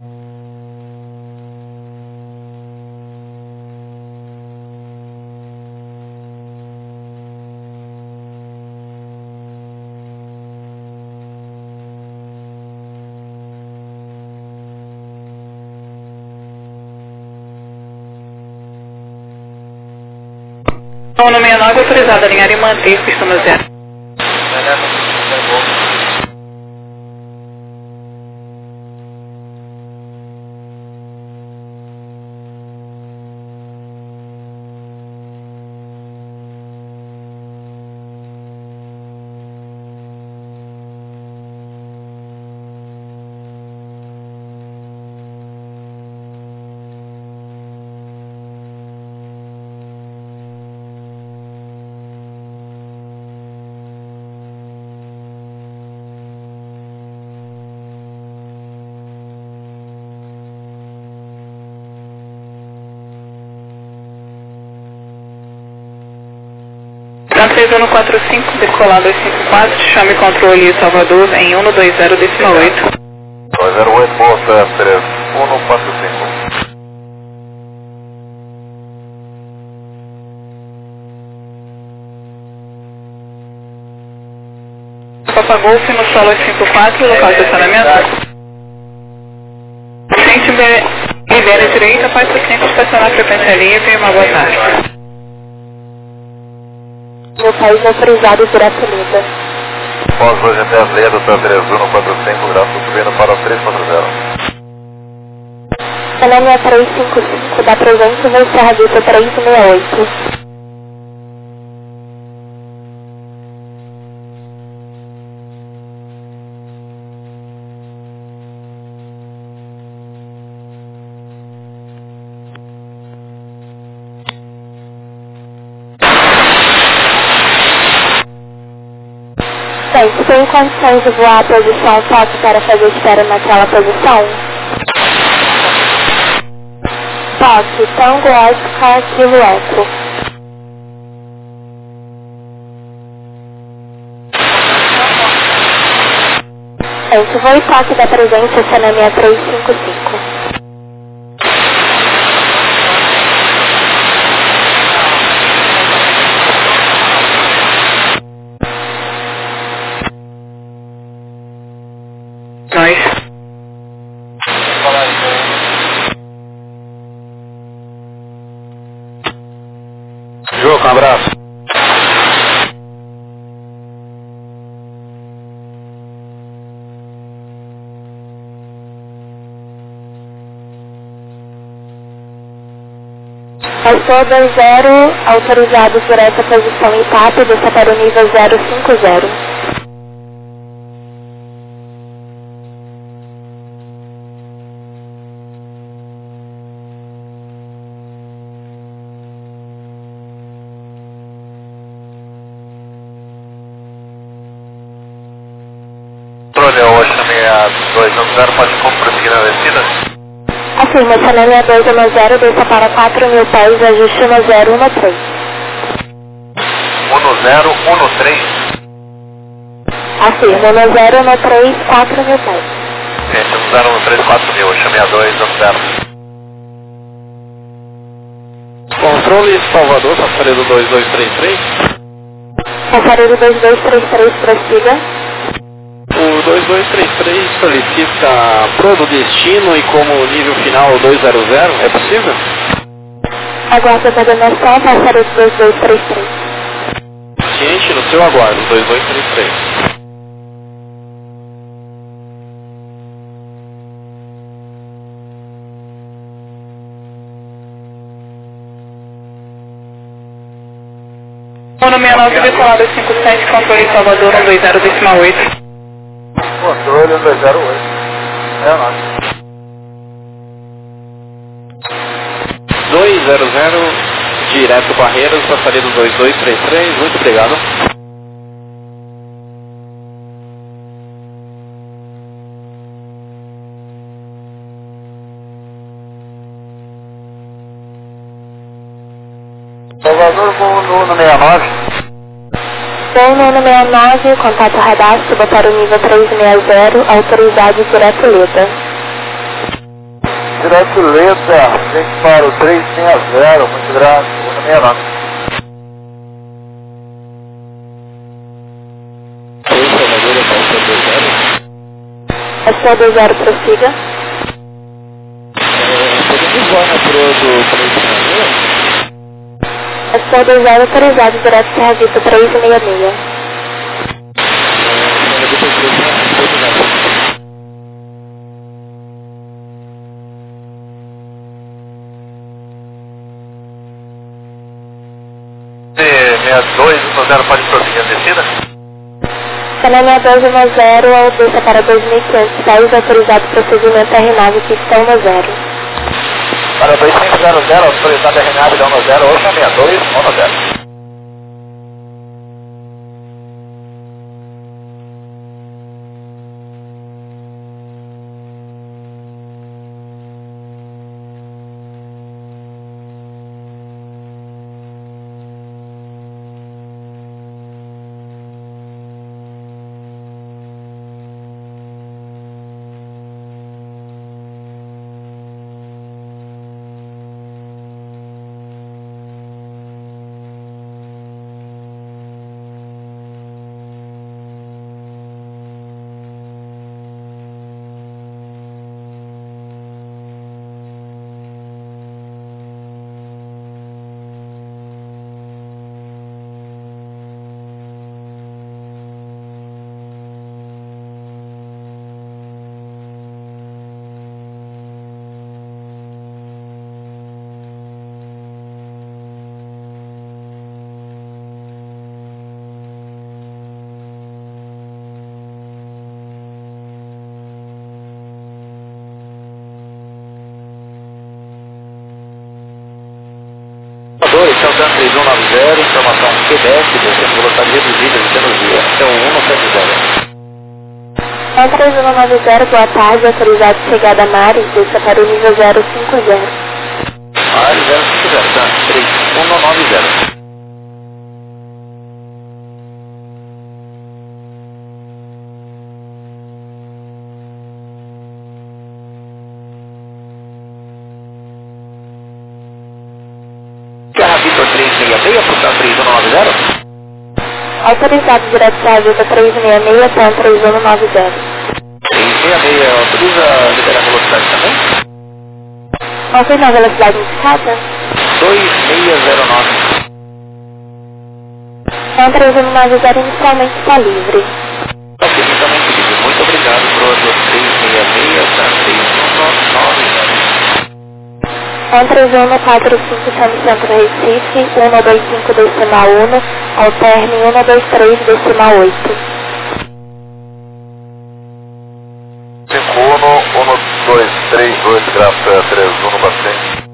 No 69 autorizado a alinhar e manter pista no 0. Na 3145, decolar 254, chame controle Salvador em 120 decimal 8. 208, bolsa 3145. Papa Golf no solo 54, local de estacionamento. Frente Ribeira direita, passa 5, estacionar frequência livre, uma boa tarde. Meu país autorizado direto Lida. Pós 2 até as leias do 3145, graças subindo para o 340. Sanâmia 355, da presente no Serra Vista 368. Gente, tem condições de voar a posição toque para fazer espera naquela posição? Toque, Tango Oscar, Kilo Eco. Gente, voo e toque da presente, Sanâmia 355. Juca, um abraço. Passou 20, autorizado por essa posição em TAP, desça para o nível 050. Hoje na 6210, pode prosseguir na descida? Afirma, Sanâmia 210, desça para 4.000 pés, ajuste no 013. 1013? Afirma, no 013, 4.000 pés. Gente, 1013, 4000, chame a 210. Controle Salvador, passaredo 2233. Passaredo 2233, prossiga. O 2233 solicita pro do destino e como nível final 200, é possível? Aguarda a coordenação, passaredo 2233. Ciente, no seu aguardo, 2233. No 69, decolar 257, controle Salvador 120 decimal 8. Controle 208. É o nosso. 200, direto Barreiras, passaredo 2233, muito obrigado. Salvador, voo no 69. Voo no 69, contato radar, suba para o nível 360, autorizado direto Lida. Brasileta, gente para o 360, muito grande, 169. Oi, Salvador, é Pastor 20, prossiga. podemos voar na proa do Palestina? Pastor 20, autorizado direto Serra Vista 366. C6210 pode prosseguir a descida? Canal 6210, altura para 2.500 pés, autorizado procedimento R9, pistão no 0. Para 2500, autorizado R9, dão no 0, Ocean 62, 1 0. Esse é o Dan 3190, informação QDF, descendo velocidade reduzida, descendo via. Então 170. Dan 3190, boa tarde, autorizado chegada a Mares, desça para o nível 050. Mares 050, Dan 3190. Terra Vitor 366, portanto 3190. Autorizado direto Serra Vista 366, TAM 3190. 366, autoriza a liberar a velocidade também? Confirma a velocidade indicada? 2609. TAM 3190 inicialmente está livre. Ok, inicialmente livre. Muito obrigado, Proto 366, TAM 3190. TAM 3145, chame Centro Recife, 125 decimal 1, alterne 123 decimal 8. 511232, graça 31 bastante.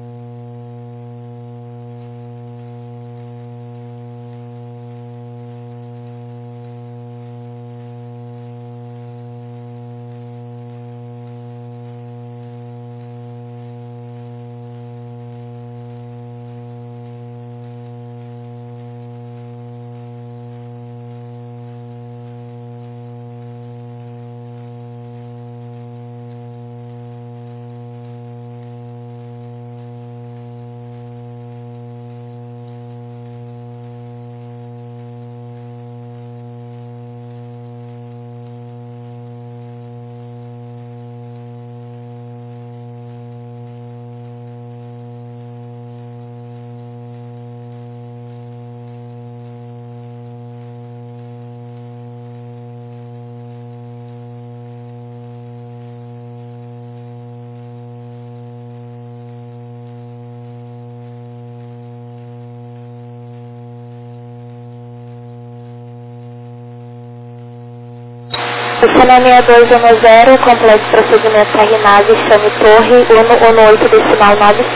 Canal 6210, complexo procedimento R9, chame Torre 118 decimal 9.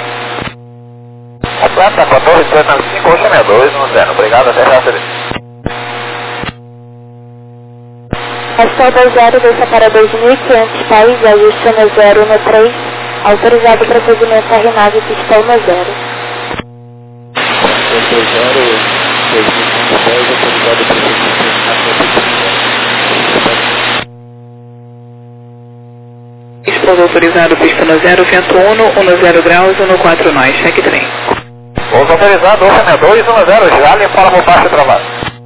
Completa com a torre 295, Ocean 6210. Obrigado, até já, Felipe. Pastor 20, desça para 2.500 pés, ajuste no 0 no 3, autorizado procedimento R9, pistão no 0. 2010, autorizado procedimento na pouso autorizado, pista no 0, vento 10 graus, 14 nós, cheque trem. Pouso autorizado, 210, Charlie para por baixo travado.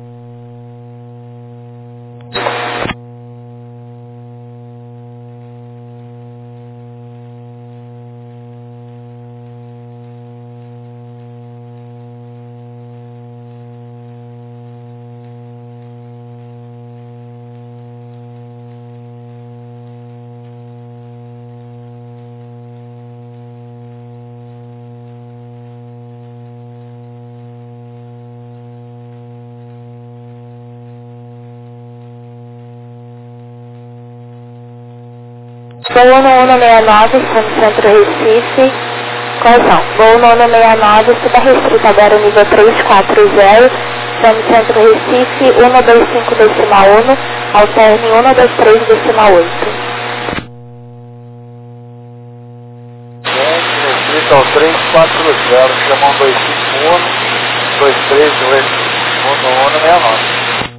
Voo 1169, Centro Recife, correção, voo 1169, suba restrito agora nível 340, Centro Recife, 125 decimal 1, alterne 123 decimal 8. Restrito ao 340, chamam 251, 238, 1169.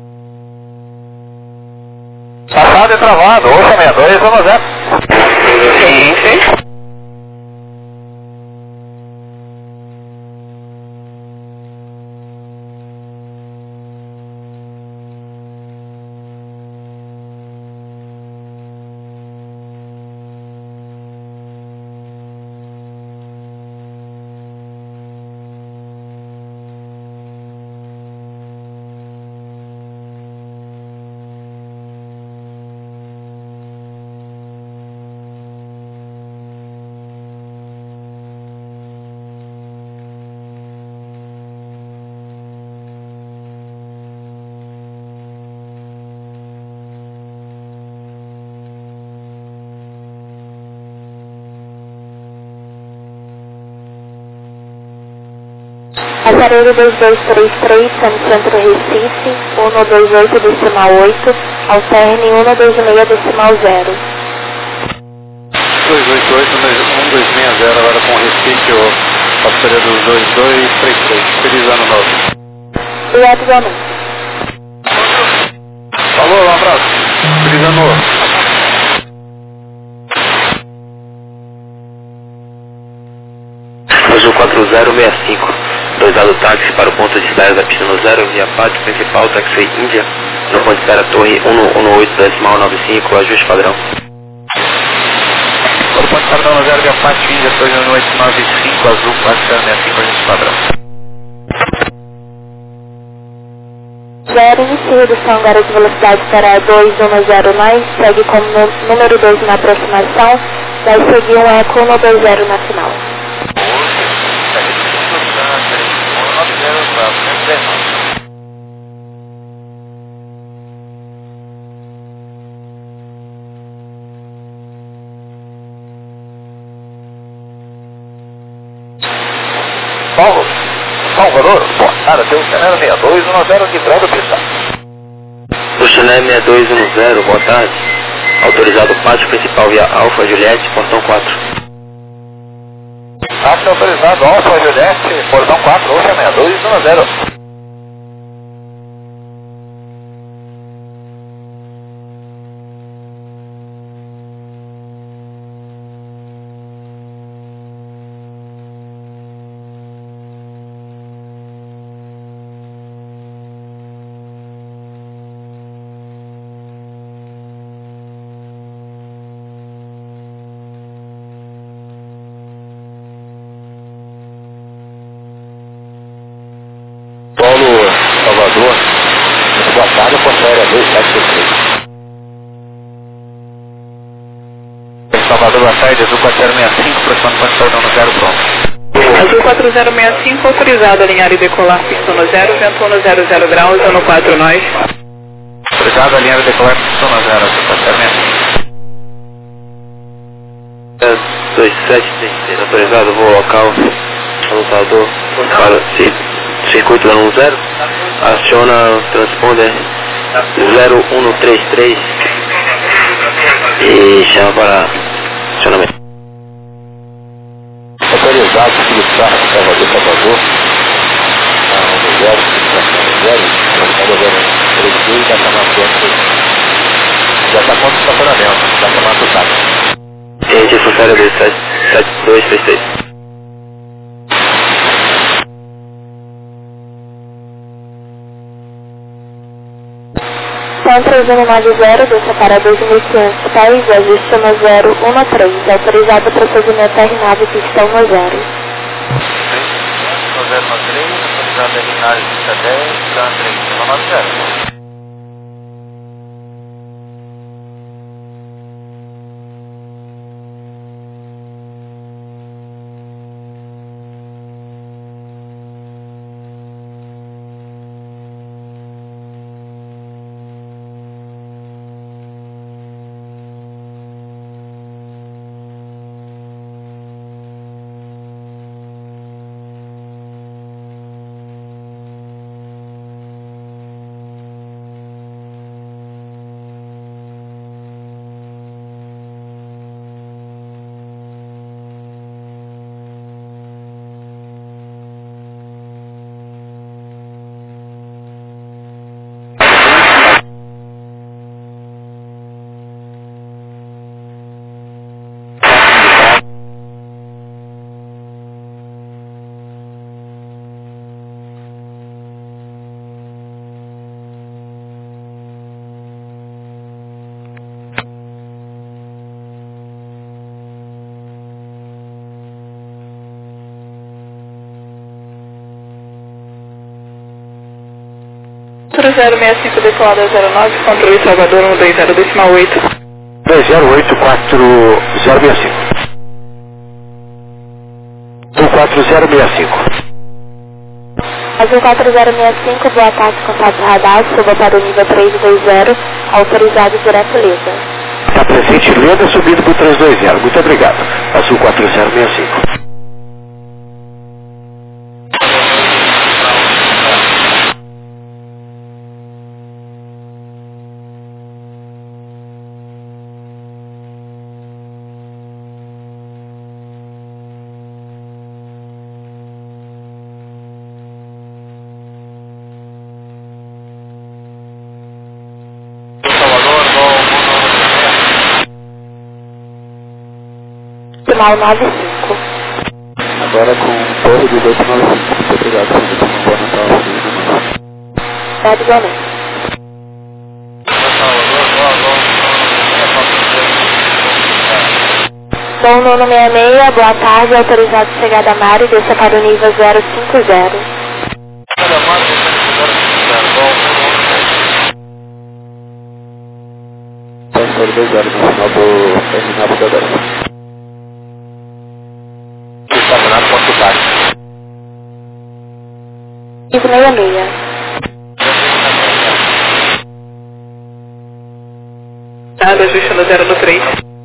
Passado e travado, 862, vamos ver. Sim, sim. Aparelho 2233, Centro Recife, 128 decimal 8, alterne 126 decimal 0. 288, 1260, agora com Recife, o passageiro do 2233. Feliz ano novo. Obrigado, igualmente. Falou, um abraço. Feliz ano novo. Azul 4065, 2 lado táxi para o ponto de espera da pista no 0, via pátio principal, táxi Índia, no ponto de espera torre 118.95, ajuste padrão. Para o ponto de espera no 0, via pátio Índia, torre 118.95, azul 4065, ajuste padrão. 0, inicia redução agora de velocidade para 210 nós, segue como número 2 na aproximação, vai seguir um eco 120 na final. Salvador, boa tarde, tem o Chanel 6210 aqui atrás da pista. O Chanel 6210, boa tarde. Autorizado pátio principal via Alfa Juliette, portão 4. Táxi autorizado, Alfa Juliette, portão 4, Oxa 6210. Salvador, boa tarde, Portaria 273. Salvador, boa tarde, Azul 4065, aproximando Portaria no 0, pronto. Azul 4065, autorizado a alinhar e decolar, pista no 0, vento 100 graus, 14 nós. Autorizado a alinhar e decolar, pista no 0, Azul 4065. 2733, autorizado, voo local, lutador, para circuito da 10, aciona o transponder 0133 e chama para acionamento. Autorizado, utilizar Salvador, Salvador, já está com estacionamento, já está com o táxi. Registro sério 7233. Centro 190, desça para 2.500 pés, ajuste no 013, autorizado o procedimento R9, pistão no 0. No 013, autorizado R9, pista 10, plan 3190. Centro 065 decolado 09, controle Salvador 120 decimal 8. 2084065. 14065. Azul 4065, boa tarde, contato radar, suba para o nível 320, autorizado direto Leda. Está presente Leda, subindo para o 320. Muito obrigado. Azul 4065. Decimal 95. Agora com torre de 295. Muito obrigado, senhor. Boa Natal. Pode igualmente. Bom nono 66, boa tarde, autorizado chegada a Mari, desça para o nível 050. Pastor 20 no final do terminal da 10. Estacionado ponto tarde. 566. Nada, ajuste no 013.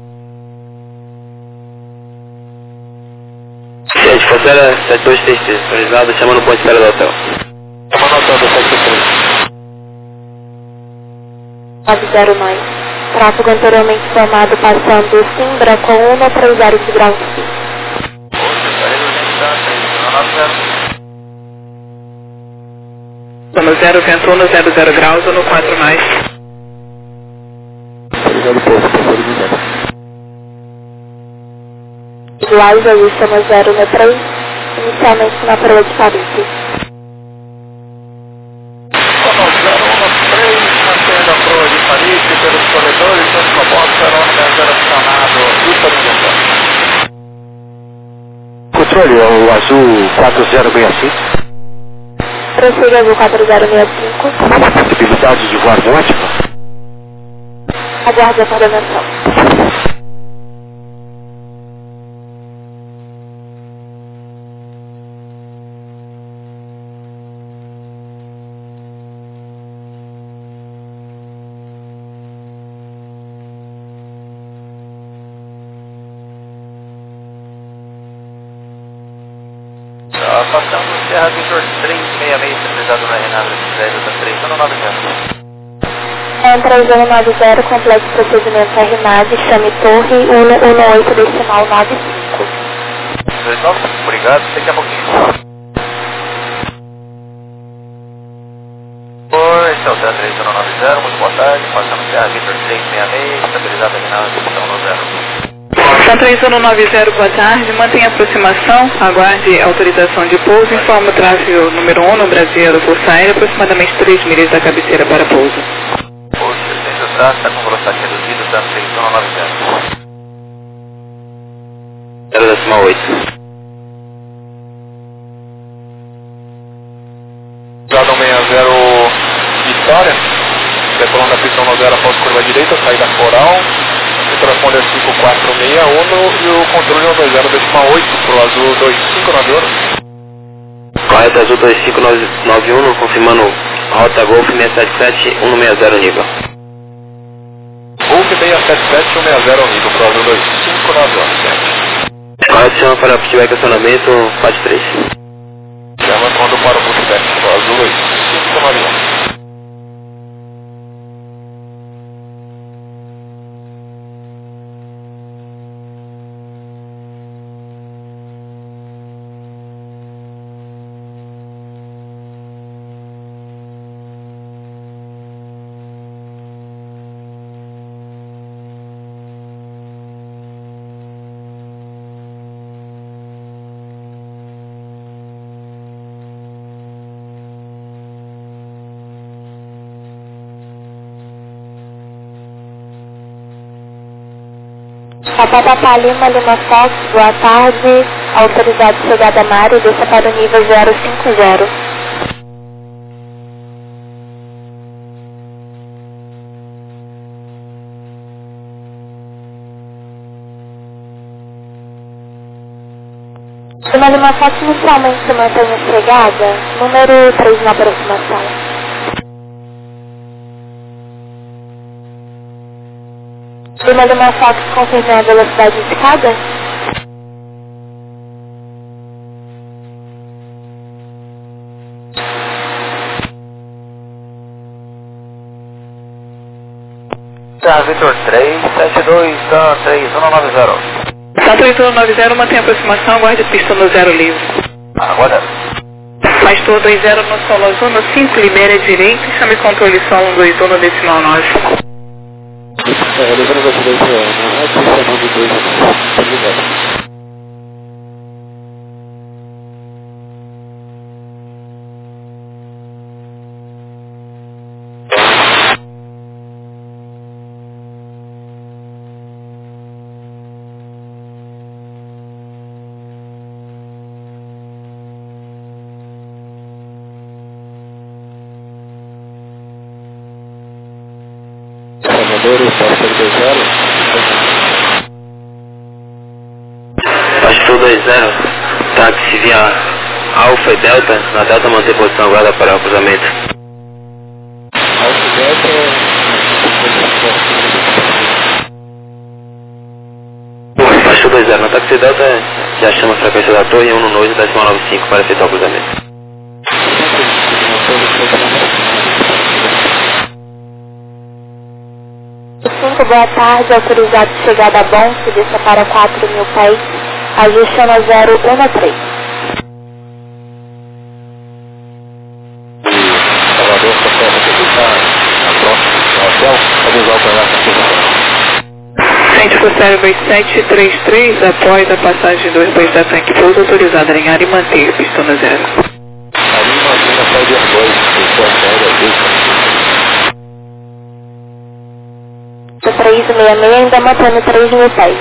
Gente, Forcera 7233, autorizado, chama no ponto de espera do hotel. Chama no hotel do 73. 909. Tráfego anteriormente formado passando Simbra com 130 de grau de sul. No 0 vento 1 no 00 graus ou no 4 mais. Obrigado, povo. Pastor 20. Visuais ajusta no 013, inicialmente na proa de Paris. Mantendo a proa de Paris pelos corredores, tanto no box, aeronave acionado, Controle, o azul 4065. Prossiga azul 4065. Possibilidade de voar múltipla. Aguarde a coordenação. Passando Serra Vitor 366, centralizado na Renata, 10 Entra 090, complete procedimento RNAV, chame torre 118 decimal 95. 29, obrigado, daqui a pouquinho. Oi, esse é o Serra 3090, muito boa tarde, passando Serra Vitor 366, estabilizado na Renata, no 0. São 3190, boa tarde. Mantenha aproximação, aguarde autorização de pouso. Informa o tráfego número 1 no Brasil, Força Aérea, aproximadamente 3 milhas da cabeceira para pouso. Pouso 60 está com velocidade reduzida, está 3190. 0,8. Jadon 60 Vitória, decolando da pista 10 após curva direita, saída Coral, o telefone é 5461 e o controle é 10.8 para o azul 2591. Correto, azul 2591, confirmando rota Golf 677 160 nível. Golf 677 160 nível para o azul 2591. Correto, chama para o feedback acionamento 43. Chama quando para o feedback para o azul 2591. Papapá Lima, Lima Fox, boa tarde. Autorizado chegada na área, desça para o nível 050. Lima, Lima Fox, inicialmente se mantém chegada. Número 3 na aproximação. Lima Lima Fox, confirmando a velocidade indicada. Tá, Vitor 372, tá 3190. São 3190, mantém aproximação, aguarde pista no 0 livre. Agora. Pastor 20 no solo azul, no 5, libere a direita e chame controle solo 121 no decimal 9. Levando você daí na adicional de 2 tá ligado. Pastor 20, táxi via Alfa e Delta, na Delta mantém posição agora para o cruzamento. Alfa e Delta. Pastor 20, na táxi Delta já chama a frequência da torre 192.95 para efetuar o cruzamento. Boa tarde, autorizado chegada a bom, se desça para 4.000 pés, ajuste na 013. Salvador, café, a próxima, hotel, pode usar o pedaço. Centro Costeiro 2733, após a passagem 2 da tanque pouso, autorizado a alinhar e manter pista no 0. Ali mantém a saída 2, pista aérea 366, ainda mantendo 3.000 pés.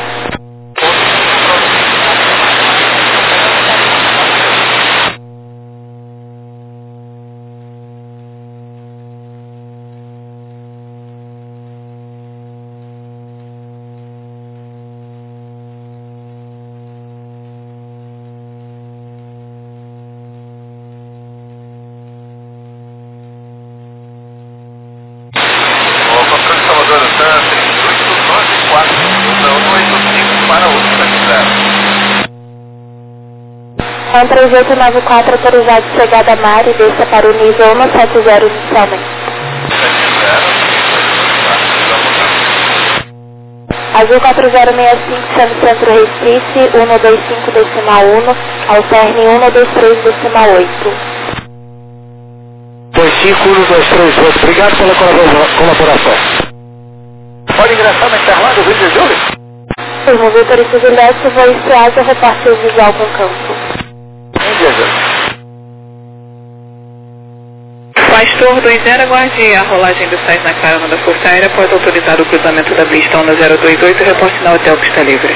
Com 3894, autorizado chegada a mar e desça para o nível 170 inicialmente. Azul 4065, chame Centro Recife, 125 decimal 1, alterne 123 decimal 8. 25 123, obrigado pela colaboração. Pode ingressar na Interlândia, Rio de Julho? Firmo, Vitor e Juliette, vou iniciar o repórter visual com campo. Índia Júlia. Pastor 20, aguarde a rolagem do sais na carona da Força Aérea após autorizar o cruzamento da pista 1028 e reporte na hotel pista livre.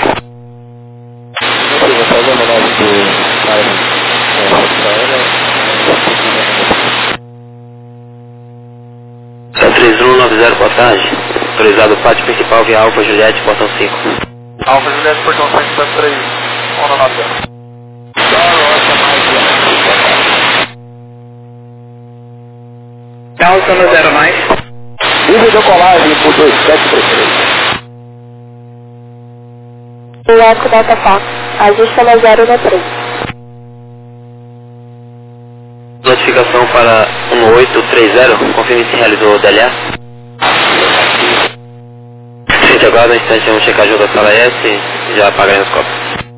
Céu 3190, boa tarde. Autorizado o pátio principal via Alfa Juliette, botão 5. Alfa Juliette, portão 573, 190. Causa no 0 mais. Nível de colagem por 2733. O Eco Delta Fox, ajusta no 0 no 3. Notificação para 1830, confirme se realizou o DLA. Gente, agora no instante vamos checar junto da sala S e já apagar os copos.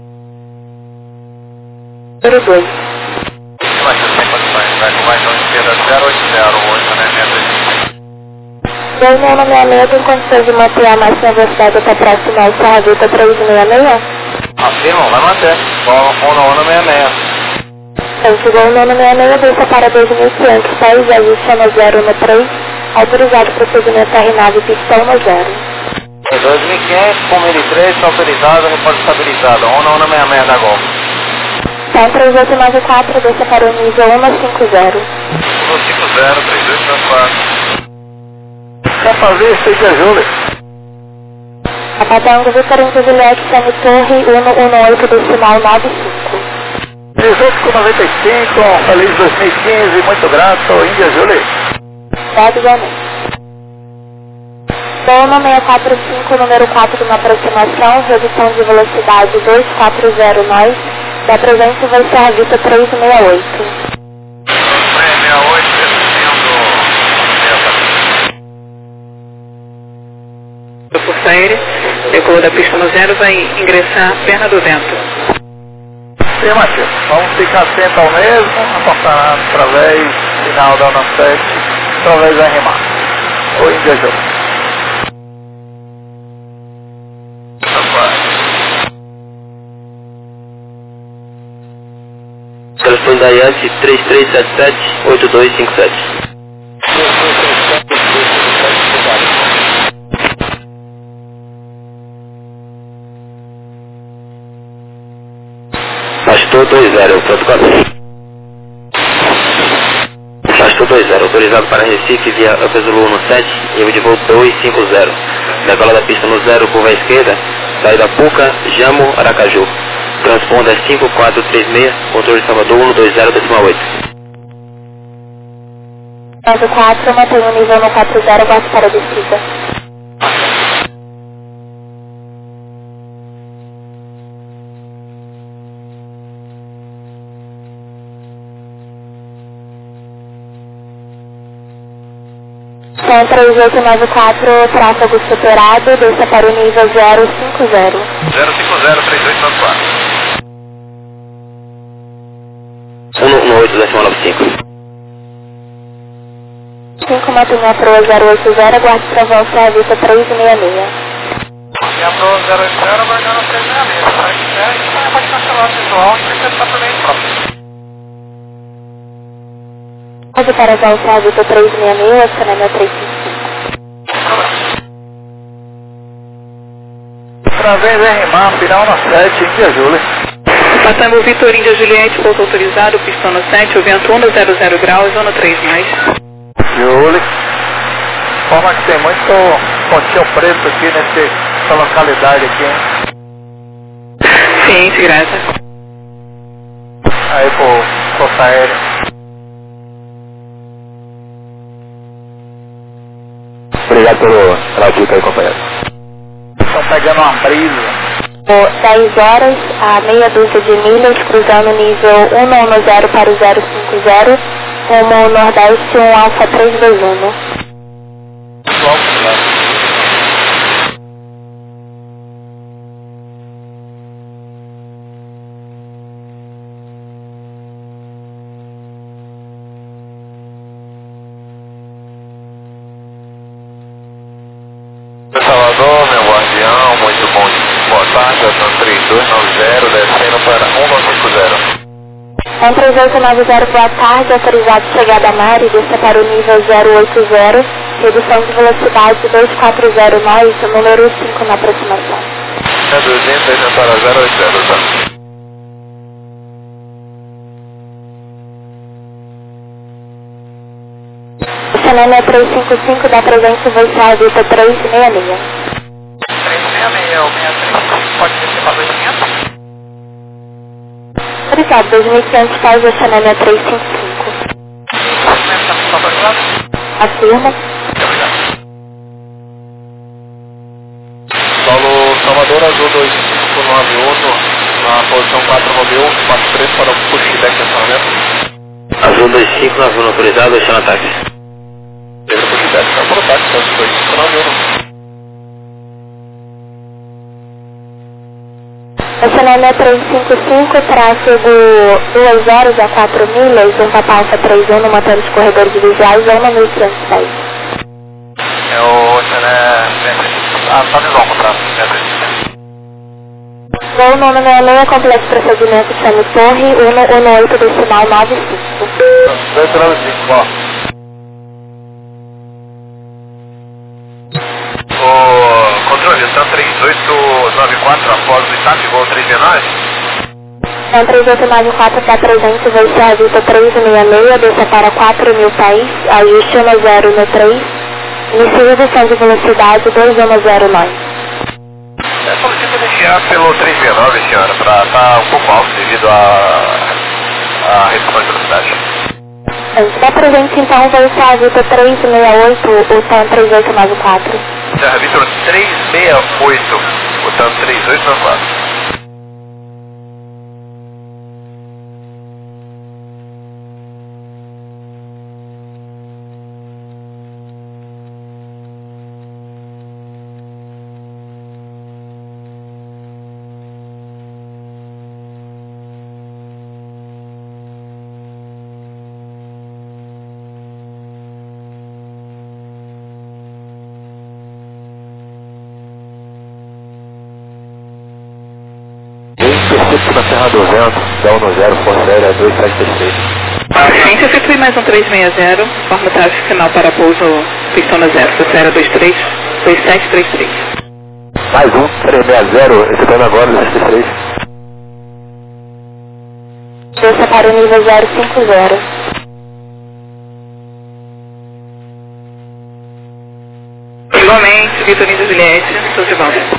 02. Mas você tem condições, vai com mais um esquerda 0808, né, 2966 tem condições de manter a máxima velocidade até próxima ao Serra Vita 366? Afirmam, vai manter. Ono 66. Então, chegou o 966, desça para 2.500 pés, ajuste no 0 no 3, autorizado o procedimento R9, pistão no 0. 2500, com 1003, autorizado, reporte estabilizado. Ono 66 da Gol. Então, 3894, desça para o nível 150. 150, 3894. Quer fazer isso aí, Índia Júlia? A Patango Vitor e Juliette, Semi Torre, 118, decimal 95. 18,95, feliz 2015, muito grato, Índia Júlia. Dado igualmente. Dona 645, número 4 na aproximação, redução de velocidade 240 nós, da presente vai ser a Vita 368. 368, Da Força Aérea, decolou da pista no 0, vai ingressar perna do vento. Sim, Matheus, vamos ficar atento ao mesmo, apontar através, final da 7, através da remar. Oi, Índia Júlia. Telefone da IAS 3377-8257. Pastor 20, protocolo. Pastor 20, autorizado para Recife via Upper Zulu 17, nível de voo 250. Decola da pista no 0, curva à esquerda, saída Puca, Jamo, Aracaju. Transponder 5436, controle Salvador 120,8. 94, mantém o nível no 40, bate para a descida. Então, 3894, tráfego superado, desça para o nível 050. 050, 3894. 118,95. 5, mantém a proa 080, guarde travão Serra Vita 366. E a Pro 080, aguardando 366. Se quiser, a gente pode cancelar o visual e você está por bem próximo. Pode para o Serra Vita 366, acionamento 355. Através da remar, final na 7, Índia Júlia. Patango Vitor, Índia Juliette, pouso autorizado, pistão no 7, o vento 100 graus, zona 3 mais. Júlia. Forma que tem muito pontinho preto aqui nessa localidade aqui, hein? Sim, de graça. Aí, pô, Força Aérea. Obrigado pela dica aí, companheiro. Estão pegando uma brisa. 10 horas, a meia dúzia de milhas, cruzando o nível 110 para o 050, rumo Nordeste, Alfa 321. Salvador, meu guardião, muito bom. Boa tarde. 290, descendo para 150. 3890, boa tarde, autorizado chegada a mar e desça para o nível 080, redução de velocidade 240 nós, número 5 na aproximação. 200, descendo para 080, tá? O Chanel 355 da presente vai ser a Vita 366. 366, o 63, pode descer para 2500? Obrigado, 2500 pós o Chanel 355. Afirma. Solo Salvador Azul 2591, na posição 491, 43 para o push deck de acionamento. Azul 2591 autorizado, deixando ataque. Esse push deck está por ataque, 2591. O Chanel 355, tráfego 2 horas a 4 milhas, um Papa Alfa 31, mantendo os corredores visuais, 1.510. É o Chanel 355, só visual contra 355. Voo nono 66, complexo procedimento Chame Torre, 118 decimal 95. 295, ó. O controle, está 3894 após o TAP, voo 319. Então 3894 para 300, vai ser a Vita 366, desça para 4.000 pés, ajuste 10 no 3, inicio redução de velocidade 2109. Solicito iniciar pelo 369, senhora, para estar um pouco alto devido à redução de velocidade. Da presente então vai ser a Vita 368, o TAM 3894. Serra Vitor 368, o TAM 3894. Na Serra do Vento, da 10, Força Aérea 2733. Gente, eu efetuei mais um 360, forma tráfego final para pouso pistão 0, Força Aérea 2733. Mais um 360, executando agora 233. Desça para o nível 050. Igualmente, Vitorino e Juliette, estou de volta.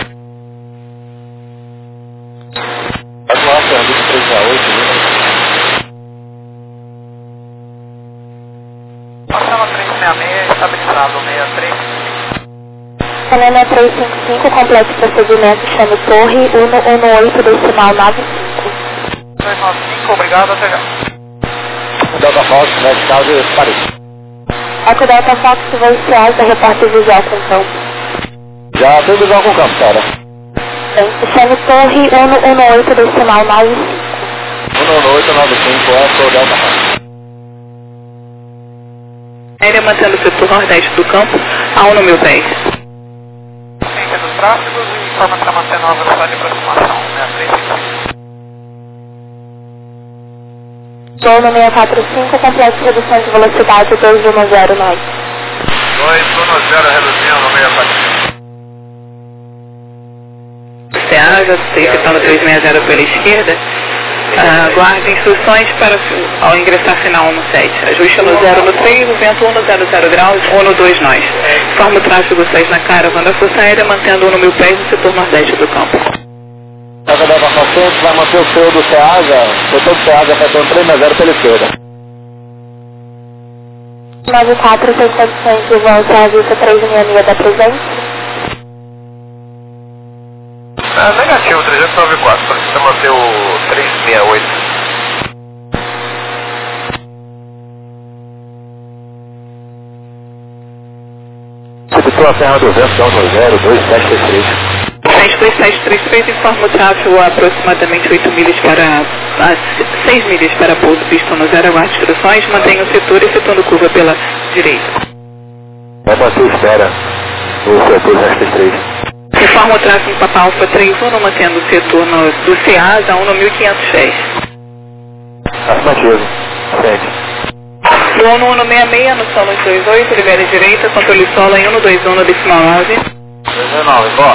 Atuação do 368, né? Passando 366, estabilizado 63. Chanel 355, complexo procedimento Chame Torre, 118 decimal 95. 295, obrigado, até já. Delta Fox, Medical e Paris. Eco Delta Fox, vai ser alta, repórter visual com campo. Já tem visual com campo, cara. Chame Torre, 118 decimal 95. 11895, é o Delta Fox. Aérea mantendo o setor nordeste do campo a 1.000 pés. Ciência dos tráfegos e informa para manter a velocidade de aproximação, 63. Voo no 645, complexo de redução de velocidade 210 nós. 210 reduzindo no 645. Seaja, secretando 360 pela esquerda, guarde instruções para ao ingressar final 17. Ajuste no 0 no 3, o vento 1 graus, 1 no 2 nós. Forma o tráfego 6 na caravana da Força Aérea, mantendo 1 mil pés no setor nordeste do campo. Essa Delta Fox vai manter o seu do Seaja, setor do Seaja afetando 360 pela esquerda. 94 tem condições de volta à Vista 366 da presente? Negativo, 394, precisa manter o 368. Subtou a Serra do Vento, 2733. Frente 2733 informa o tráfego a aproximadamente 8 milhas para 6 milhas para pouso pistão no 0, aguarde instruções, mantenha o setor efetuando curva pela direita. Vai manter espera o setor 733. Informa o tráfego Papa Alfa 31, mantendo o setor do CEASA 1 no 1510. Afirmativo. Frente. Voo no 166 no solo 28, libere direita, controle solo em 121 no decimal 9. 19, vó.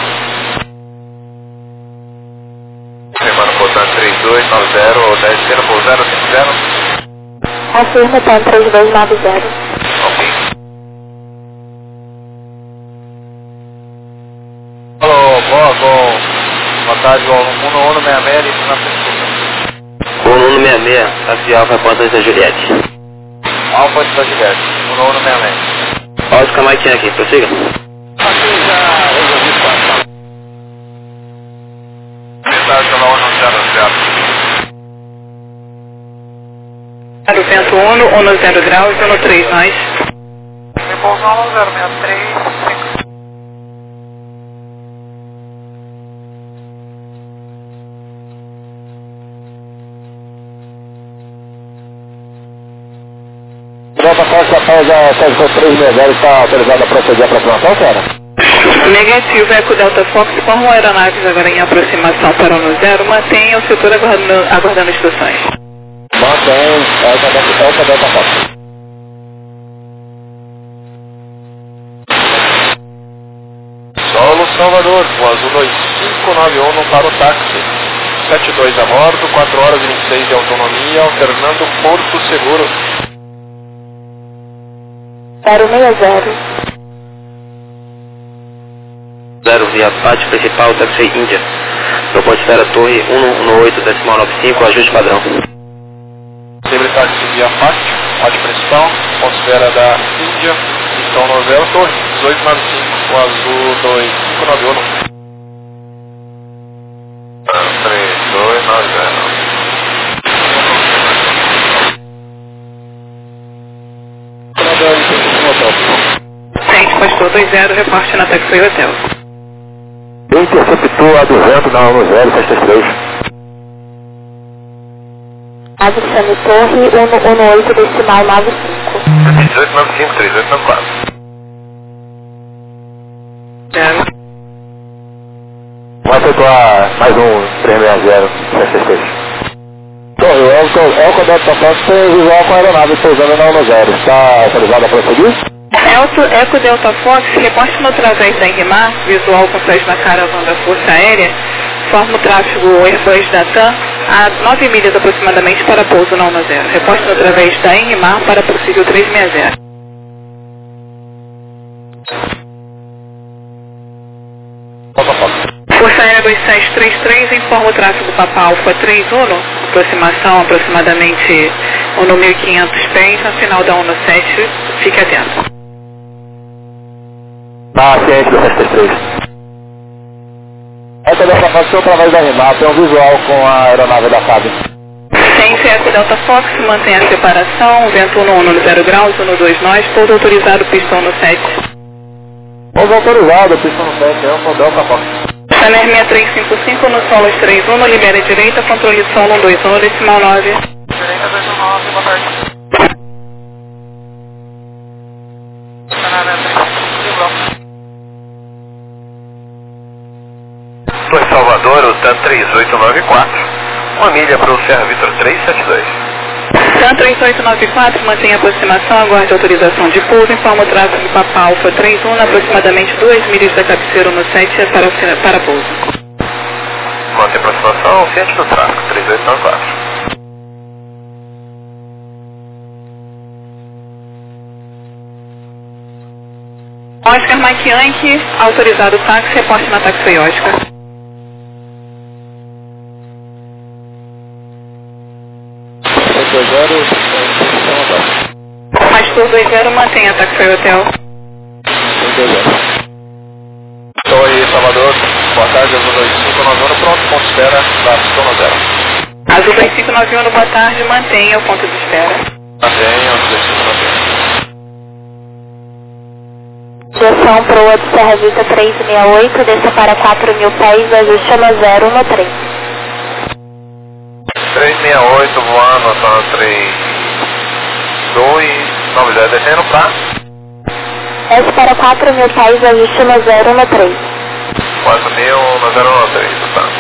Semana portando 3290, 10 sendo por 050. Afirma, tá em 3290. Ok. Alô, vó, boa tarde, vó. 16166, isso na frente. Voo no 166, taxi Alfa Ponta da Juliette. Alfa de Juliette, 16166. Oscar Mike aqui, prossiga. Aqui já resolvi o passar. Mensagem pela 100. Vento 1, 10 graus, 13 nós. Repousão 063. Delta Fox após a Sérgio 360 está autorizada a proceder para a aproximação, cara? Negativo, Eco Delta Fox, forma aeronaves agora em aproximação para o 10, mantenha o setor aguardando instruções. Mantém, Delta Fox. Solo Salvador, o azul 2591 para o táxi. 72 a bordo, 4 horas e 26 de autonomia, alternando Porto Seguro. 060. 0 via pátio principal, taxi Índia. No Pontifera Torre 118, decimal 95, ajuste padrão. Sempre táxi via pátio principal, Pontifera da Índia, então novela Torre 1895, o azul 2591. 3290. Frente, pastor 20, reporte na Taxi Hotel. Interceptou a 200 na 1063. Ave Sami Torre 118, decimal 95. 1895, 3894. 0. Vai efetuar mais um 360, 763. Torre, é o Delta Fox tem visual com a aeronave pousando na 10. Está autorizado a prosseguir? Eco Delta Fox, reporte no través da Enrimar, visual com pés na caravana da Força Aérea, forma o tráfego Airbus da TAM a 9 milhas aproximadamente para pouso na 10. Reporte no través da Enrimar para possível 360. Força Aérea 2733 informa o tráfego Papa Alfa 31, aproximação aproximadamente 1.500 pés, na final da 17, fique atento. Tá ciente do 733. Essa Delta Fox através da RIMAR tem um visual com a aeronave da FAB. Ciência Eco Delta Fox, mantém a separação, vento 1 no 0 graus, 12 nós, pouso autorizado, pistão no 7. Pouso autorizado, pistão no 7, é o Delta Fox. Saner 6355 no solo 31, libera direita, controle solo 121, decimal 9. Direita 29, boa tarde. Torre Salvador, o TAN 3894. 1 milha para o Serra Vitor 372. TAN 3894, mantém a aproximação, aguarde autorização de pouso, informa o tráfego Papa Alfa 31, aproximadamente 2 milhas da cabeceira no 7 para pouso. Mantém a aproximação, ciente do tráfego 3894. Oscar Mike Yankee, autorizado o táxi, reporte na Taxi Oscar. Pastor 20, mantém a Taxi Hotel. Torre Salvador, boa tarde, azul 2591, pronto, ponto de espera, da Zona 0. Azul 2591, boa tarde, mantenha o ponto de espera. Mantenha, azul 2591. Direção para o outro Serra Vista 368, desça para 4.000 pés, ajuste na 0 no 3. 368 voando, só 3290, descendo para Desce para 4.000 pés, ajuste na 0 no 3. 4.103, tá?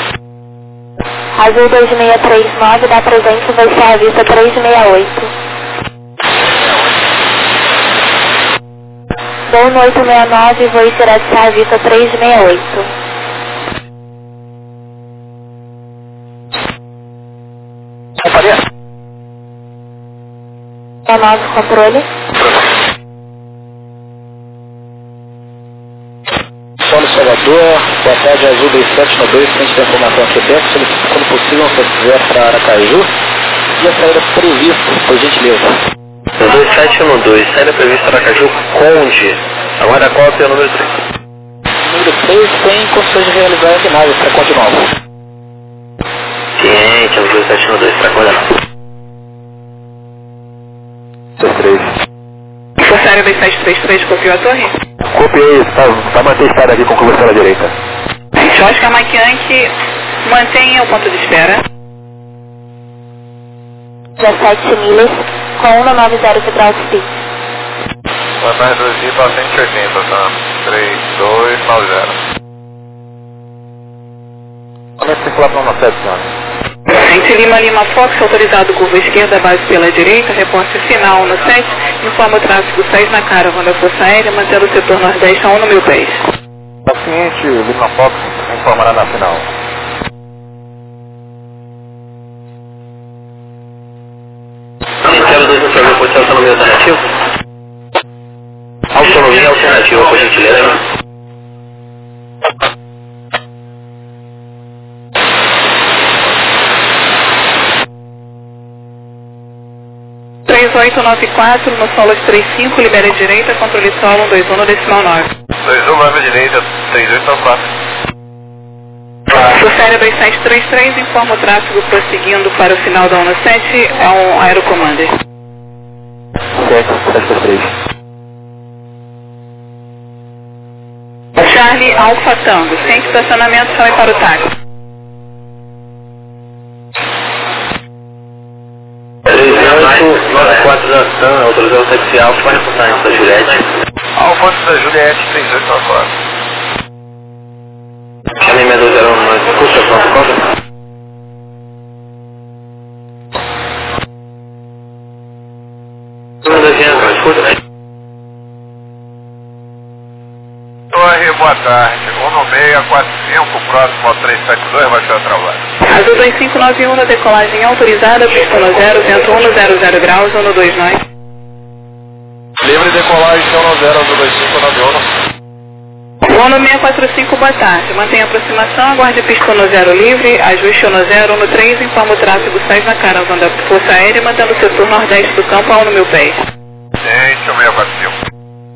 Azul 2639, da presente, vai ser a vista 368. Voo no 869, vou direto à vista 368. Companhia? 9, controle. Solo Salvador, boa tarde, Azul 2792, frente da informação aqui dentro, solicito quando possível um 70 para Aracaju e a saída prevista, por gentileza. 2712, saída prevista Aracaju, Conde. Agora qual é o número 3? Número 3 tem condições de realizar a guinagem para Conde Nova. Ciente, é o 2712, para Conde Nova. 3. Forçário 2733, copiou a torre? Copiei, está mantestado aqui com conversão à direita. Oscar Mike Yankee, mantenha o ponto de espera. 17 milhas, com 190 de ground speed. Vai para reduzir para 180, tá? 3290. Como é que circula para 17, senhora? Gente Lima Lima Fox, autorizado curva esquerda, base pela direita, reporte final no 7, informa o tráfego 6 na Caravan da Força Aérea, mantendo o setor nordeste a 1 no 1000 pés. Paciente, Lima Fox informará na final. Quero 2 no programa, pode ser autonomia alternativa? Autonomia alternativa, por gentileza. 3894, no solo 35, libera a direita, controle solo 121 no decimal 9. 21 vai para direita, 3894. Forçário 2733, informa o tráfego prosseguindo para o final da 17, é um Aerocommander. 773. Charlie Alpha Tango, ciente estacionamento, chame para o táxi. 3894 da TAM, autorizado táxi Alfa, para reportagem da Juliette. Alfonso da Juliette, 3894. Chame 6209, curso, pronto, conta. Torre, boa tarde. 1645, próximo ao 372, vai ser o trabalho. Azul 2591, na decolagem autorizada, pista no 0, vento 1 00 graus, 129. Livre decolagem, 0, Azul 2591. Voo no 645, boa tarde. Mantenha a aproximação, aguarde pista no 0 livre, ajuste no 0, no 3, informa o tráfego 6 na Caravan da Força Aérea, mantendo o setor nordeste do campo a 1 no 1000 pés. Gente, 1645.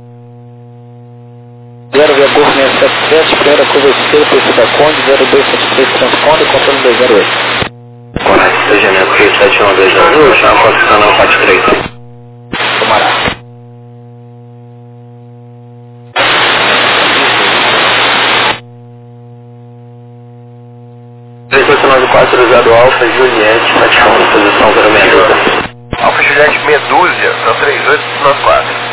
0,677, primeira curva esquerda, precisa Conde, 0273, transponde, controle 208. Correto, 2 de janeiro, Rio 712 Azul, chama para o canal 43. Tomará. Alfa Juliette, praticando posição 062. Alfa Juliette Medúzia, são 3894.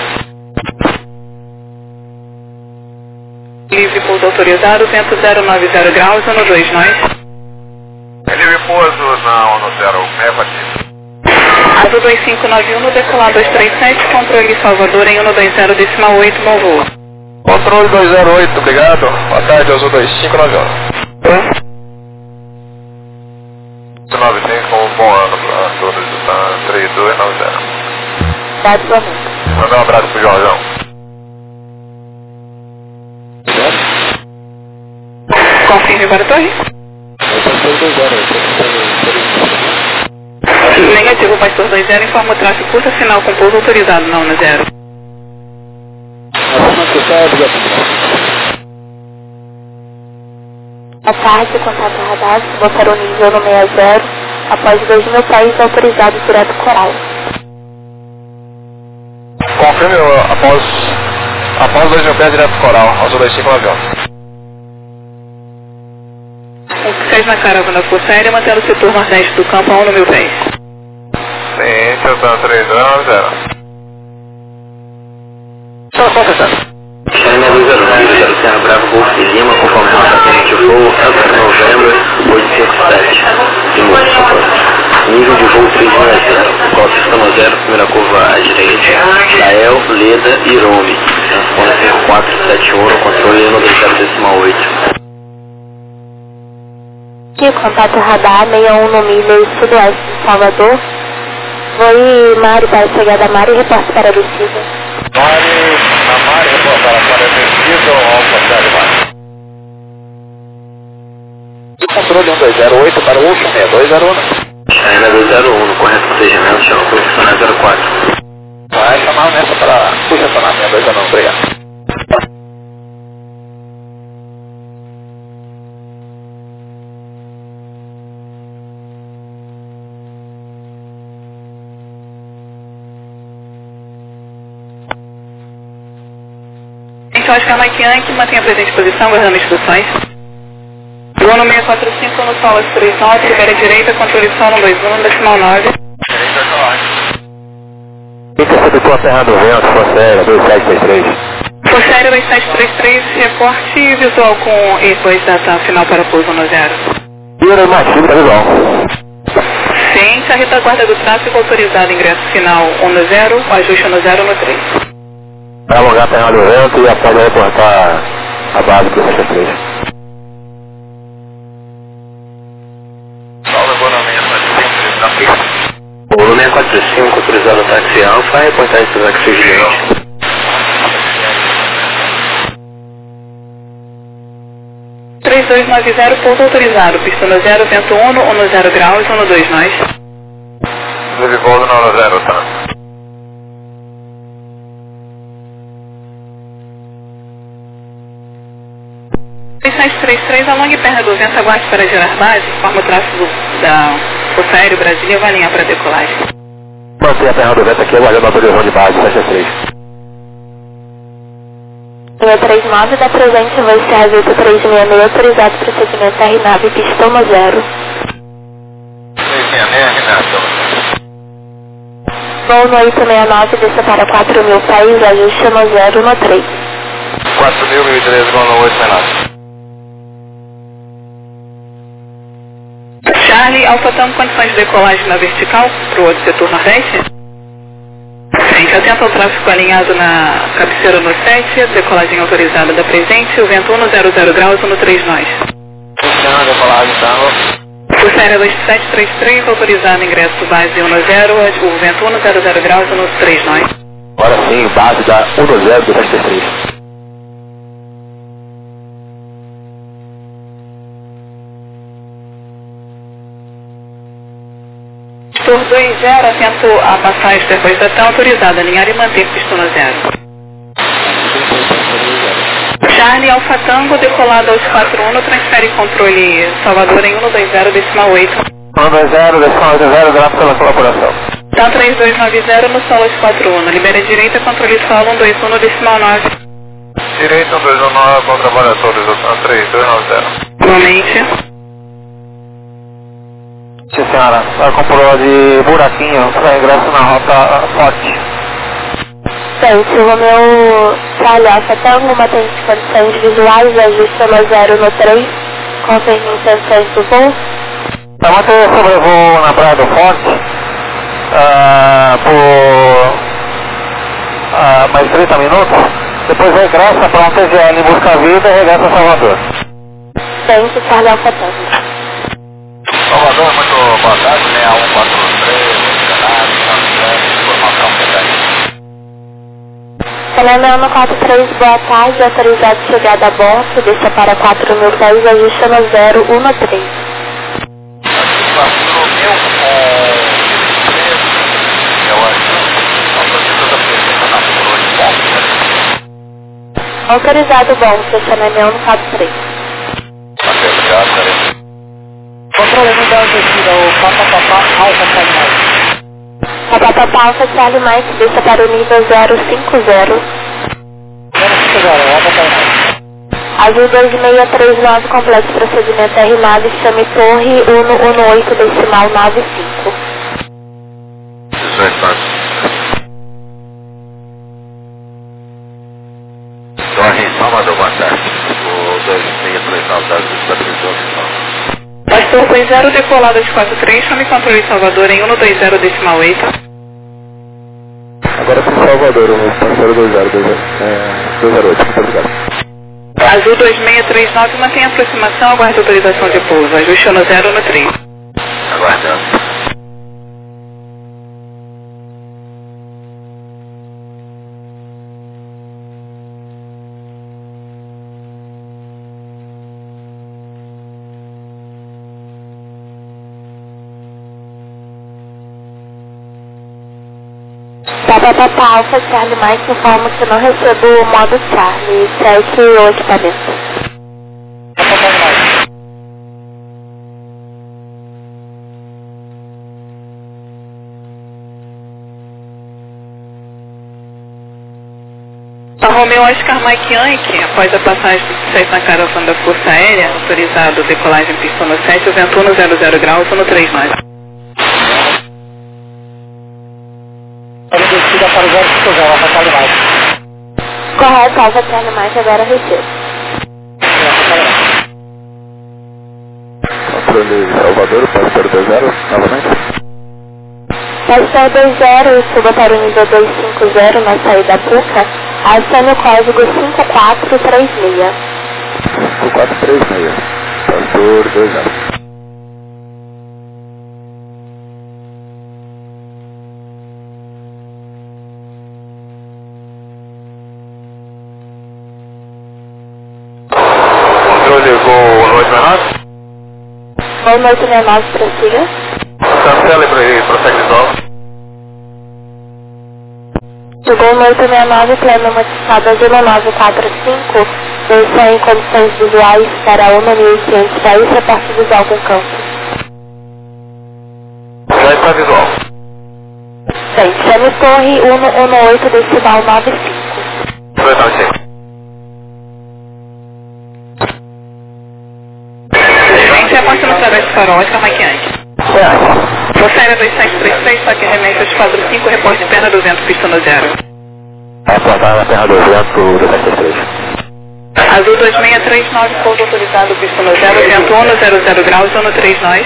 Livre pouso autorizado, vento 090 graus, 129 nós. Livre pouso na 10, Azul 2591, no decolar 237, controle Salvador em 120 decimal 8, bom voo. Controle 208, obrigado. Boa tarde, Azul 2591. 95, um bom ano para todos, tá? 3290. Dado do amigo. Mandar um abraço pro Jorjão. Confirme para a torre. Negativo, Pastor 20, informa o tráfego curta final com pouso autorizado na 10. À tarde, contato radar, botar o nível no 60, após 2.000 pés autorizados direto coral. Confirme após 2.000 pés direto coral, Azul 2591. 6 na Caravan da Força Aérea, mantendo o setor nordeste do campo a 1 no 1000 pés. Sim, Santana 3290. Chame 209. nível 0 Serra Bravo Golf Lima, conforme rota atendente voo, Alfa Novembro 857, Timor, São Paulo. Nível de voo 360, qual sistema 0, primeira curva à direita, Lael, Leda e Rome. Transponder 5471, controle 120.8. Aqui, contato radar 61 no milho sudoeste de Salvador. Voe Mari para a chegada Mari e reporte para a descida. Mari, a Mari, reportar para a descida ou Alfa Charlie Mari? Controle 1208 para o Ocean 6201. China 201, correto procedimento, chama posicionar 04. Vai chamar nessa para posicionar 6201, obrigado. Então, Oscar Mike Yankee, mantenha a presente posição, guardando instruções. Voo no 645 no solo 39, libera direita, controle solo 121, decimal 9. Fica sobre tua Serra do Vento, Forcéria 2733. Forcéria 2733, reporte visual com ECOS, data final para pouso no 0. Vira massivo, tá visual. Ciente, a retaguarda do tráfego autorizada, ingresso final 1 no 0, ajuste no 0 no 3. Vai alongar a Serra do Vento e após reportar a base para o 63. O volume 645, autorizado o táxi Alfa, reportagem para o táxi vigilante. pouso autorizado, pista no 0, vento 1 no 0 graus, 1 no 2 nós. Leve voo no 0, tá? Alongue perna do vento, aguarde para gerar base, forma o tráfego da Força Aérea Brasília, vai alinhar para decolagem. Mantém a Serra do Vento aqui, aguardando a autorização de base, 63. 639 da presente, vai ser a 366, autorizado para segmento R9, pistão no 0. 366, Renato. Voo no 869, desça para 4.000 pés, ajuste no 0 no 3. 4.013, voo no 869. Charlie, Alfa Tango, condições de decolagem na vertical para o outro setor nordeste? Frente, atenta ao tráfego alinhado na cabeceira no 7, decolagem autorizada da presente, o vento 1 no 00 graus, 1 no 3 nós. Funciona a decolagem, tá? Força Aérea 2733, autorizado ingresso base 1 no 0, o vento 1 no 00 graus, 1 no 3 nós. Agora sim, base da 1 no 0 do 73. Por 20, atento a passagem depois da TAM autorizada, alinhar e manter pista no 0. Charlie, Alfa Tango, decolado aos 41, transfere controle Salvador em 120, decimal 8. 120, decimal 80, graças pela colaboração. TAM 3290 no solo aos 41, libera direita, controle solo 121, decimal 9. Direita 129, bom trabalho a todos, 3290. Igualmente. Sim, senhora. Vai com prova de buraquinho para ingresso na rota forte. Gente, o meu Charlie Alfa Tango, mantém condições visuais, ajuste no 0 no 3, confirme intenções do voo. Vai manter sobrevoo na Praia do Forte por mais 30 minutos. Depois regressa para um TGL em busca vida e regressa a Salvador. Gente, Charlie Alfa Tango. Salvador, muito boa tarde, 6143, informação que Fenômeno 43, boa tarde, autorizado chegada a bordo, desça para 4.000 pés, ajuste no 0, 1 no 3. Autorizado bom, fechamento 43. Ok, obrigado, Karine. Controle não dá descida, o Papapá Alfa Charlie Mike. Papapá Alfa Charlie Mike, desça para o nível 050. 050, Alfa Charlie Mike. Azul 2639, complete procedimento R9, chame torre 118, decimal 95. 18 Torre em Salvador, 120, decolada de 43, chame controle Salvador em 120,8. Agora sim, Salvador, o parceiro 208, muito obrigado. Azul 2639, mantém a aproximação, aguarde autorização de pouso. Ajuste no 0 no 3. Aguardando. Papa Alpha Charlie Mike informa que não recebeu o modo Charlie. Segue o equipamento. A Romeo Oscar Mike Yankee, após a passagem do sucesso na caravana da Força Aérea, autorizado decolagem pista no 7, o vento 100 graus, 139. Descida para o 050, Alfa Charlie Mike. Correto, Alpha Charlie Mike, agora recebo. Controle Salvador, parceiro 20, novamente. Pastor 20, suba para o nível 250 na saída PUCA, acione o código 5436. 5436, pastor 20. Voo noite 69, prossiga. Cancela e prossegue de novo. Chegou noite 69, plano modificado a 0945, versão em condições visuais para 1.500 pés a partir visual com campo. Já está visual. Bem, chame torre 118 decimal 95. 295. Gente, aposta no través do farol, Oscar Mike Yankee. Força Aérea 2733, toque remessa de quadro 5, reporte perna do vento, pista no 0. Apontar na terra do vento, 273. Azul 2639, pouso autorizado, pista no 0, vento 100 graus, 130 nós.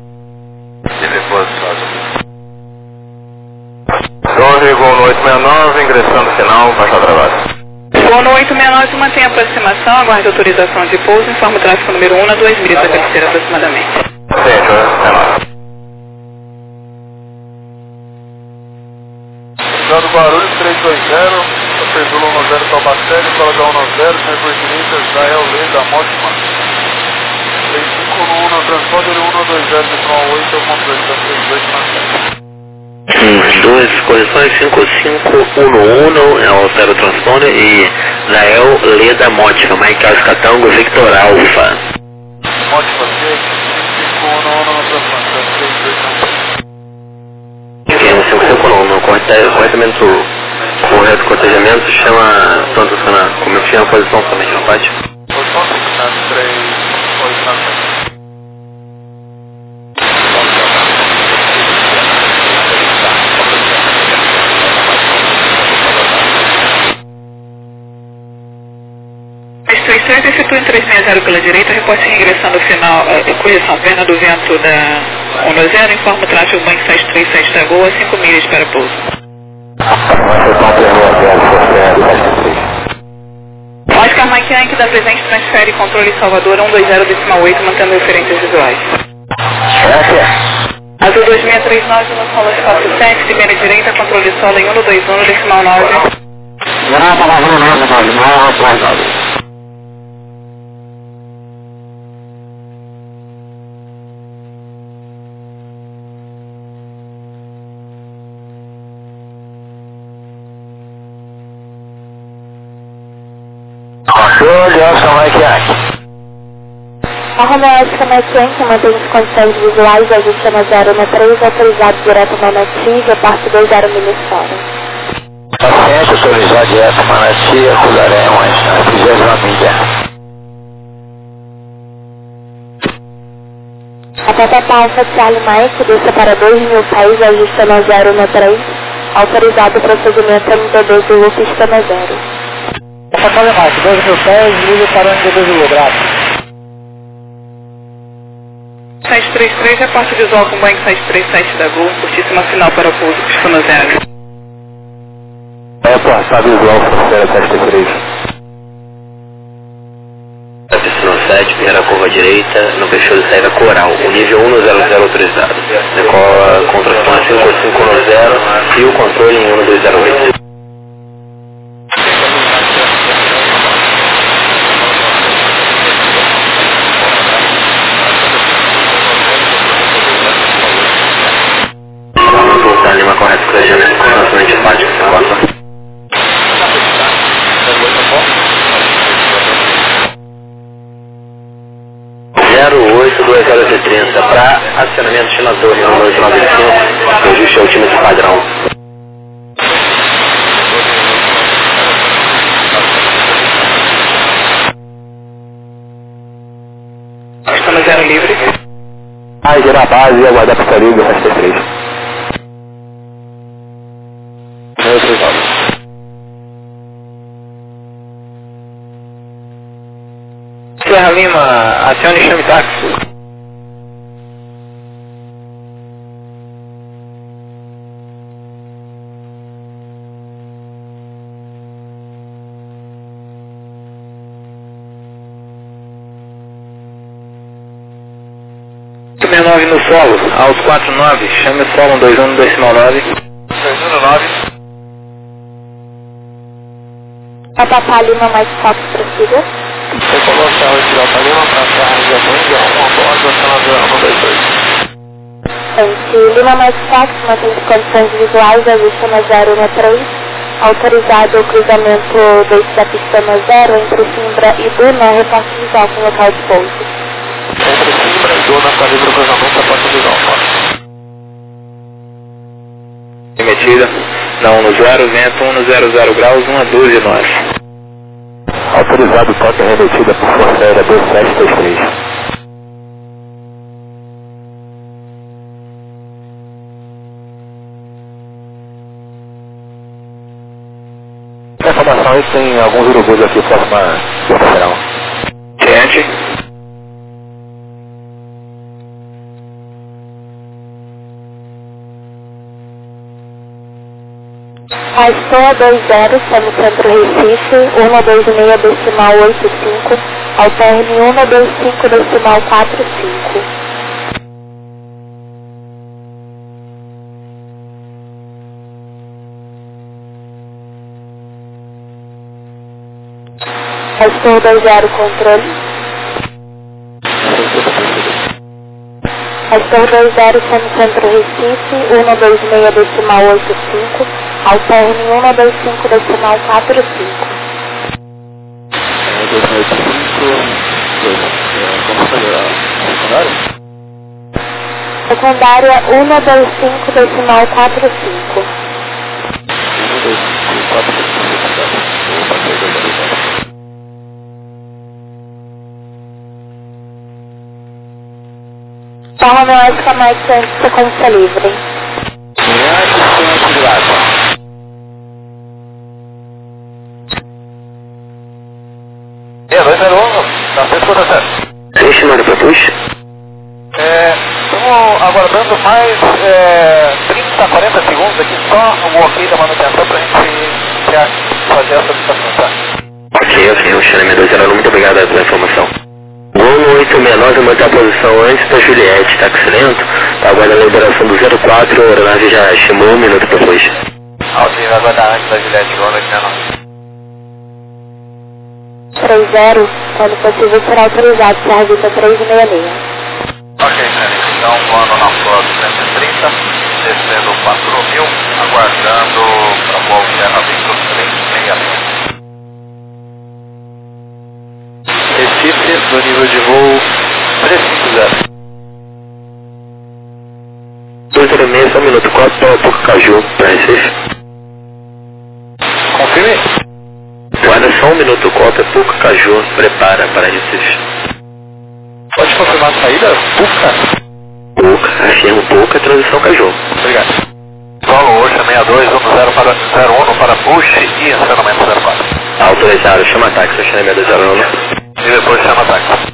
Torre Gol 869, ingressando final, baixa travada. Gol no 869, mantém a aproximação, aguarde autorização de pouso, informa o tráfego número 1 a 2 milhas da cabeceira aproximadamente. Sim, menor. Usando Guarulhos 320, Pedula 10 Taubaté, Colada 10, Centro Direita, Israel Leda, Mótima. 35 no 1 no transponder 120 decimal 8, eu controle da 38 na 7. 2 correções 5511 é o zero transponder e Israel Leda Mótica, Mike Oscar Tango Victor Alpha. Mótima, 5511 no transponder 38 na 7. 5511, corretamento correto, cortejamento, chama transicionar, como eu tinha a posição também, não pode? Posição 3, 8 na 7. Instituições efetua em 360 pela direita, reporte regressando final, correção perna do vento da 10, informa o tráfego banco 737 da Gol a 5 milhas para pouso. Oscar Mike Yankee da presente transfere controle Salvador 120,8, mantendo referências visuais. Azul 2639, no solo espaço 7, primeira direita, controle solo em 121, decimal 9. A Romeo Oscar Mike Yankee mantém as condições visuais, ajuste no 0 no 3, autorizado direto Manati, reporte 20 milhas fora. Paciente, autorizado direto Manati, acusaremos a 30ª milha. A Papa Alpha Charlie Mike desça para 2.000 pés, ajuste no 0 no 3, autorizado procedimento MD2 pista no 0. Alfa Charlie Mike, 2.000 pés, liga para o MD2 grado. 733, reporte visual com Boeing 737 da Gol, curtíssima final para pouso, pista no 0. Reportar visual com 733. Pista no 7, primeira curva direita, no fechou de saída Coral, o nível 100 autorizado. Decola contra a 5510 e o controle em 1208. Lima correto, cruzamento com relação antipático, se encontra. 082030 para acionamento de nator no 895, ajuste ao time de padrão. Está no 0 livre. Ir na base e aguardar para sair do ST3. Serra Lima, acione chame táxi. No solo, aos 49, chame o solo 121 219. Papapá Lima mais Fox prossiga. Você coloca o Delta Lima para Serra Lima, a bordo, Gente, Lima mais Fox, mantém as condições visuais, ajuste na 013, autorizado o cruzamento da pista no 0 entre Simbra e Duna, reporte visual com local de pouso. Entre Simbra e Duna, calibre o cruzamento, reporte visual, Emitida, não no 0, vento 100 graus, 1 a 12 nós. Autorizado toque remetida por Força Aérea 2733. Informação aí, tem alguns urubus aqui próxima federal. Gente. Arstoa 20, estamos centro Recife, 126 decimal 85, ao TRM 125 decimal 45. Arstoa 20, controle. Arstoa 20, estamos centro Recife, 126 decimal 85, ao TRM 125 decimal 45. 285, Secundária 125 decimal 45. 125, Barra Noética mais sequência livre. Deixa mano para push. Estamos aguardando mais 30, 40 segundos aqui, só o ok da manutenção para a gente fazer essa licitação, tá? Ok, o Xané 201, muito obrigado pela informação. Gol no 869, manter a posição antes da Juliette, táxi lento, tá aguardando a liberação do 04, a aeronave já chamou, 1 minuto depois. Ok, vai aguardar antes da Juliette, igual aqui na nossa. 30, quando possível será autorizado, serviço 366. Ok, Félix, então voando na Fox 130, descendo 4.000, aguardando para voo Serra Victor 366. Recife, do nível de voo 350. 206, 1 minuto, 4 para Pucacaju, para Recife. Confirme. Guarda só 1 minuto, cota Pucacaju, prepara para Recife. Pode confirmar a saída? Puca, afirmo Puca, transição Caju. Obrigado. Solo Ocean 62, 10 para 01 para push e acionamento 04. Autorizado, chama táxi, Ocean 6201. E depois chama táxi.